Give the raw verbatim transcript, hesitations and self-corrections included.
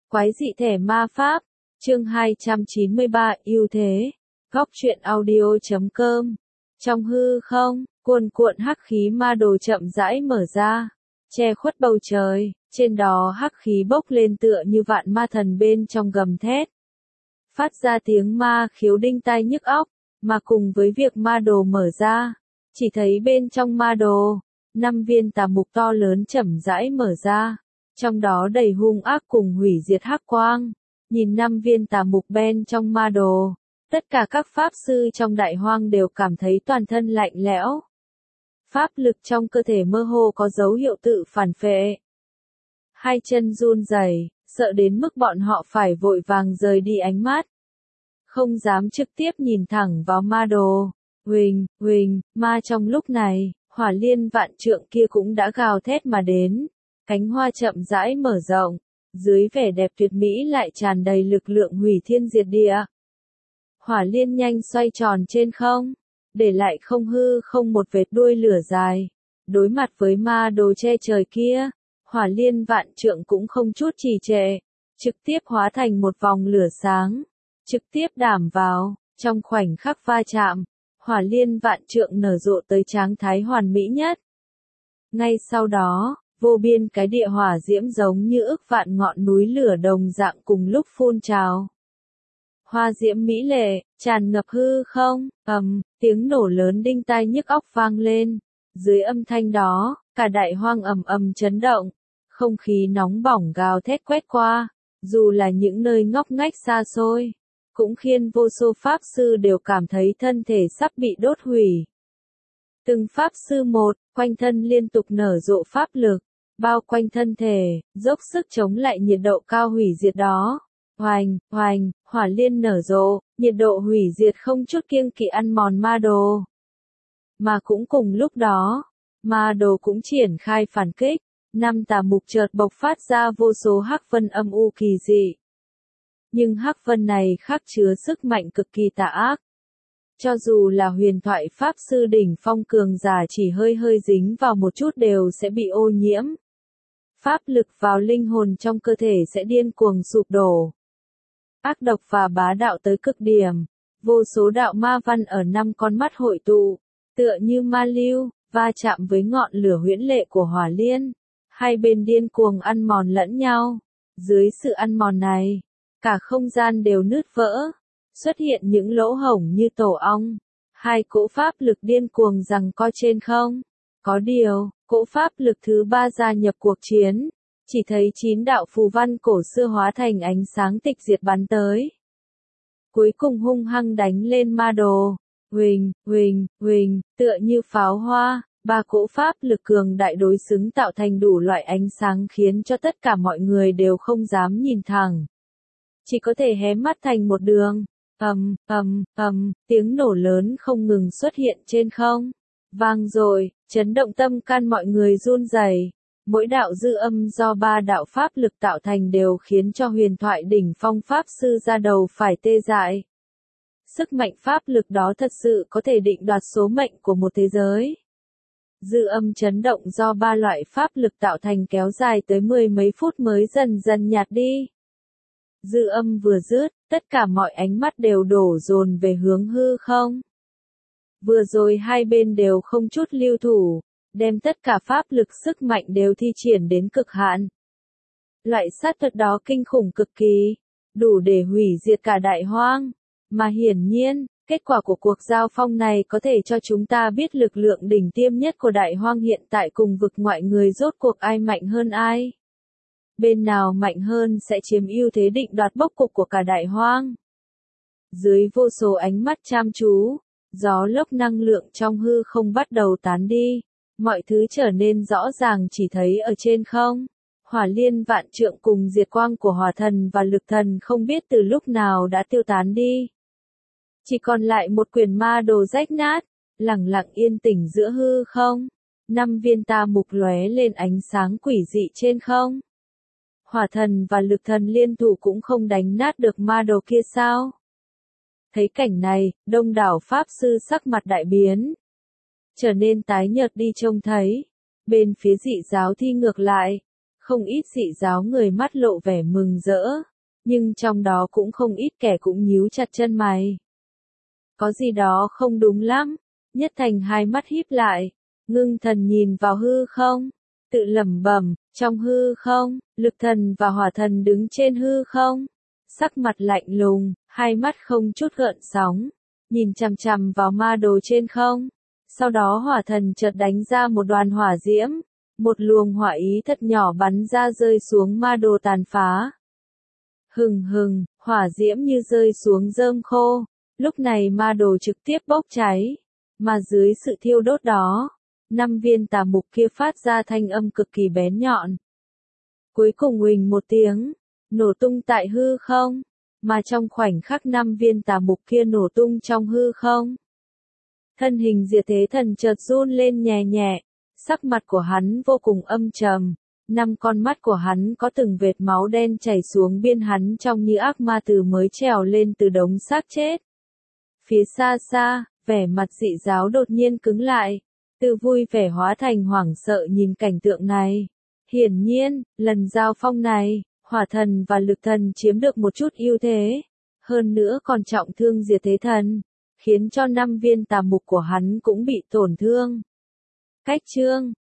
Quái dị thể ma pháp, chương hai trăm chín mươi ba, ưu thế. Góc truyện audio chấm com. Trong hư không, cuồn cuộn hắc khí ma đồ chậm rãi mở ra, che khuất bầu trời, trên đó hắc khí bốc lên tựa như vạn ma thần bên trong gầm thét. Phát ra tiếng ma khiếu đinh tai nhức óc, mà cùng với việc ma đồ mở ra, chỉ thấy bên trong ma đồ, năm viên tà mục to lớn chậm rãi mở ra, trong đó đầy hung ác cùng hủy diệt hắc quang. Nhìn năm viên tà mục bên trong ma đồ, tất cả các pháp sư trong đại hoang đều cảm thấy toàn thân lạnh lẽo. Pháp lực trong cơ thể mơ hồ có dấu hiệu tự phản phệ. Hai chân run rẩy, sợ đến mức bọn họ phải vội vàng rời đi ánh mắt. Không dám trực tiếp nhìn thẳng vào ma đồ. Huỳnh, huỳnh, ma trong lúc này, hỏa liên vạn trượng kia cũng đã gào thét mà đến. Cánh hoa chậm rãi mở rộng, dưới vẻ đẹp tuyệt mỹ lại tràn đầy lực lượng hủy thiên diệt địa. Hỏa liên nhanh xoay tròn trên không, để lại không hư không một vệt đuôi lửa dài. Đối mặt với ma đồ che trời kia, hỏa liên vạn trượng cũng không chút trì trệ, trực tiếp hóa thành một vòng lửa sáng, trực tiếp đảm vào, trong khoảnh khắc va chạm, hỏa liên vạn trượng nở rộ tới tráng thái hoàn mỹ nhất. Ngay sau đó, vô biên cái địa hỏa diễm giống như ức vạn ngọn núi lửa đồng dạng cùng lúc phun trào. Hoa diễm mỹ lệ, tràn ngập hư không, ầm, tiếng nổ lớn đinh tai nhức óc vang lên. Dưới âm thanh đó, cả đại hoang ầm ầm chấn động, không khí nóng bỏng gào thét quét qua, dù là những nơi ngóc ngách xa xôi, cũng khiến vô số pháp sư đều cảm thấy thân thể sắp bị đốt hủy. Từng pháp sư một, quanh thân liên tục nở rộ pháp lực, bao quanh thân thể, dốc sức chống lại nhiệt độ cao hủy diệt đó. Hoành, hoành, hỏa liên nở rộ, nhiệt độ hủy diệt không chút kiêng kỵ ăn mòn ma đồ. Mà cũng cùng lúc đó, ma đồ cũng triển khai phản kích, năm tà mục chợt bộc phát ra vô số hắc vân âm u kỳ dị. Nhưng hắc vân này khắc chứa sức mạnh cực kỳ tà ác. Cho dù là huyền thoại pháp sư đỉnh phong cường giả chỉ hơi hơi dính vào một chút đều sẽ bị ô nhiễm. Pháp lực vào linh hồn trong cơ thể sẽ điên cuồng sụp đổ. Ác độc và bá đạo tới cực điểm, vô số đạo ma văn ở năm con mắt hội tụ, tựa như ma lưu, va chạm với ngọn lửa huyễn lệ của hỏa liên. Hai bên điên cuồng ăn mòn lẫn nhau. Dưới sự ăn mòn này, cả không gian đều nứt vỡ, xuất hiện những lỗ hổng như tổ ong. Hai cỗ pháp lực điên cuồng giằng co trên không. Có điều, cỗ pháp lực thứ ba gia nhập cuộc chiến, chỉ thấy chín đạo phù văn cổ xưa hóa thành ánh sáng tịch diệt bắn tới. Cuối cùng hung hăng đánh lên ma đồ. Huỳnh, huỳnh, huỳnh, tựa như pháo hoa, ba cỗ pháp lực cường đại đối xứng tạo thành đủ loại ánh sáng khiến cho tất cả mọi người đều không dám nhìn thẳng. Chỉ có thể hé mắt thành một đường. Ầm, ầm, ầm, tiếng nổ lớn không ngừng xuất hiện trên không. Vang rồi, chấn động tâm can mọi người run rẩy. Mỗi đạo dư âm do ba đạo pháp lực tạo thành đều khiến cho huyền thoại đỉnh phong pháp sư ra đầu phải tê dại. Sức mạnh pháp lực đó thật sự có thể định đoạt số mệnh của một thế giới. Dư âm chấn động do ba loại pháp lực tạo thành kéo dài tới mười mấy phút mới dần dần nhạt đi. Dư âm vừa dứt, tất cả mọi ánh mắt đều đổ dồn về hướng hư không. Vừa rồi hai bên đều không chút lưu thủ, đem tất cả pháp lực sức mạnh đều thi triển đến cực hạn. Loại sát thuật đó kinh khủng cực kỳ, đủ để hủy diệt cả đại hoang. Mà hiển nhiên, kết quả của cuộc giao phong này có thể cho chúng ta biết lực lượng đỉnh tiêm nhất của đại hoang hiện tại cùng vực ngoại người rốt cuộc ai mạnh hơn ai. Bên nào mạnh hơn sẽ chiếm ưu thế định đoạt bốc cục của cả đại hoang. Dưới vô số ánh mắt chăm chú, gió lốc năng lượng trong hư không bắt đầu tán đi. Mọi thứ trở nên rõ ràng chỉ thấy ở trên không. Hỏa liên vạn trượng cùng diệt quang của hỏa thần và lực thần không biết từ lúc nào đã tiêu tán đi. Chỉ còn lại một quyển ma đồ rách nát, lẳng lặng yên tĩnh giữa hư không. Năm viên tà mục lóe lên ánh sáng quỷ dị trên không. Hỏa thần và lực thần liên thủ cũng không đánh nát được ma đồ kia sao? Thấy cảnh này, đông đảo pháp sư sắc mặt đại biến, trở nên tái nhợt đi trông thấy. Bên phía dị giáo thi ngược lại, Không ít dị giáo người mắt lộ vẻ mừng rỡ, nhưng trong đó cũng không ít kẻ cũng nhíu chặt chân mày. Có gì đó không đúng lắm. Nhất Thành hai mắt híp lại, ngưng thần nhìn vào hư không, tự lẩm bẩm, trong hư không, Lực Thần và Hỏa Thần đứng trên hư không, sắc mặt lạnh lùng, hai mắt không chút gợn sóng, nhìn chằm chằm vào ma đồ trên không. Sau đó Hỏa Thần chợt đánh ra một đoàn hỏa diễm, một luồng hỏa ý thật nhỏ bắn ra rơi xuống ma đồ tàn phá. Hừng hừng, hỏa diễm như rơi xuống rơm khô, lúc này ma đồ trực tiếp bốc cháy, mà dưới sự thiêu đốt đó, năm viên tà mục kia phát ra thanh âm cực kỳ bén nhọn. Cuối cùng huỳnh một tiếng, nổ tung tại hư không, mà trong khoảnh khắc năm viên tà mục kia nổ tung trong hư không. Thân hình Diệt Thế Thần chợt run lên nhẹ nhẹ, sắc mặt của hắn vô cùng âm trầm, năm con mắt của hắn có từng vệt máu đen chảy xuống biên hắn trông như ác ma từ mới trèo lên từ đống xác chết. Phía xa xa, vẻ mặt dị giáo đột nhiên cứng lại, từ vui vẻ hóa thành hoảng sợ nhìn cảnh tượng này. Hiển nhiên, lần giao phong này, Hỏa Thần và Lực Thần chiếm được một chút ưu thế, hơn nữa còn trọng thương Diệt Thế Thần, khiến cho năm viên tà mục của hắn cũng bị tổn thương. Cách chương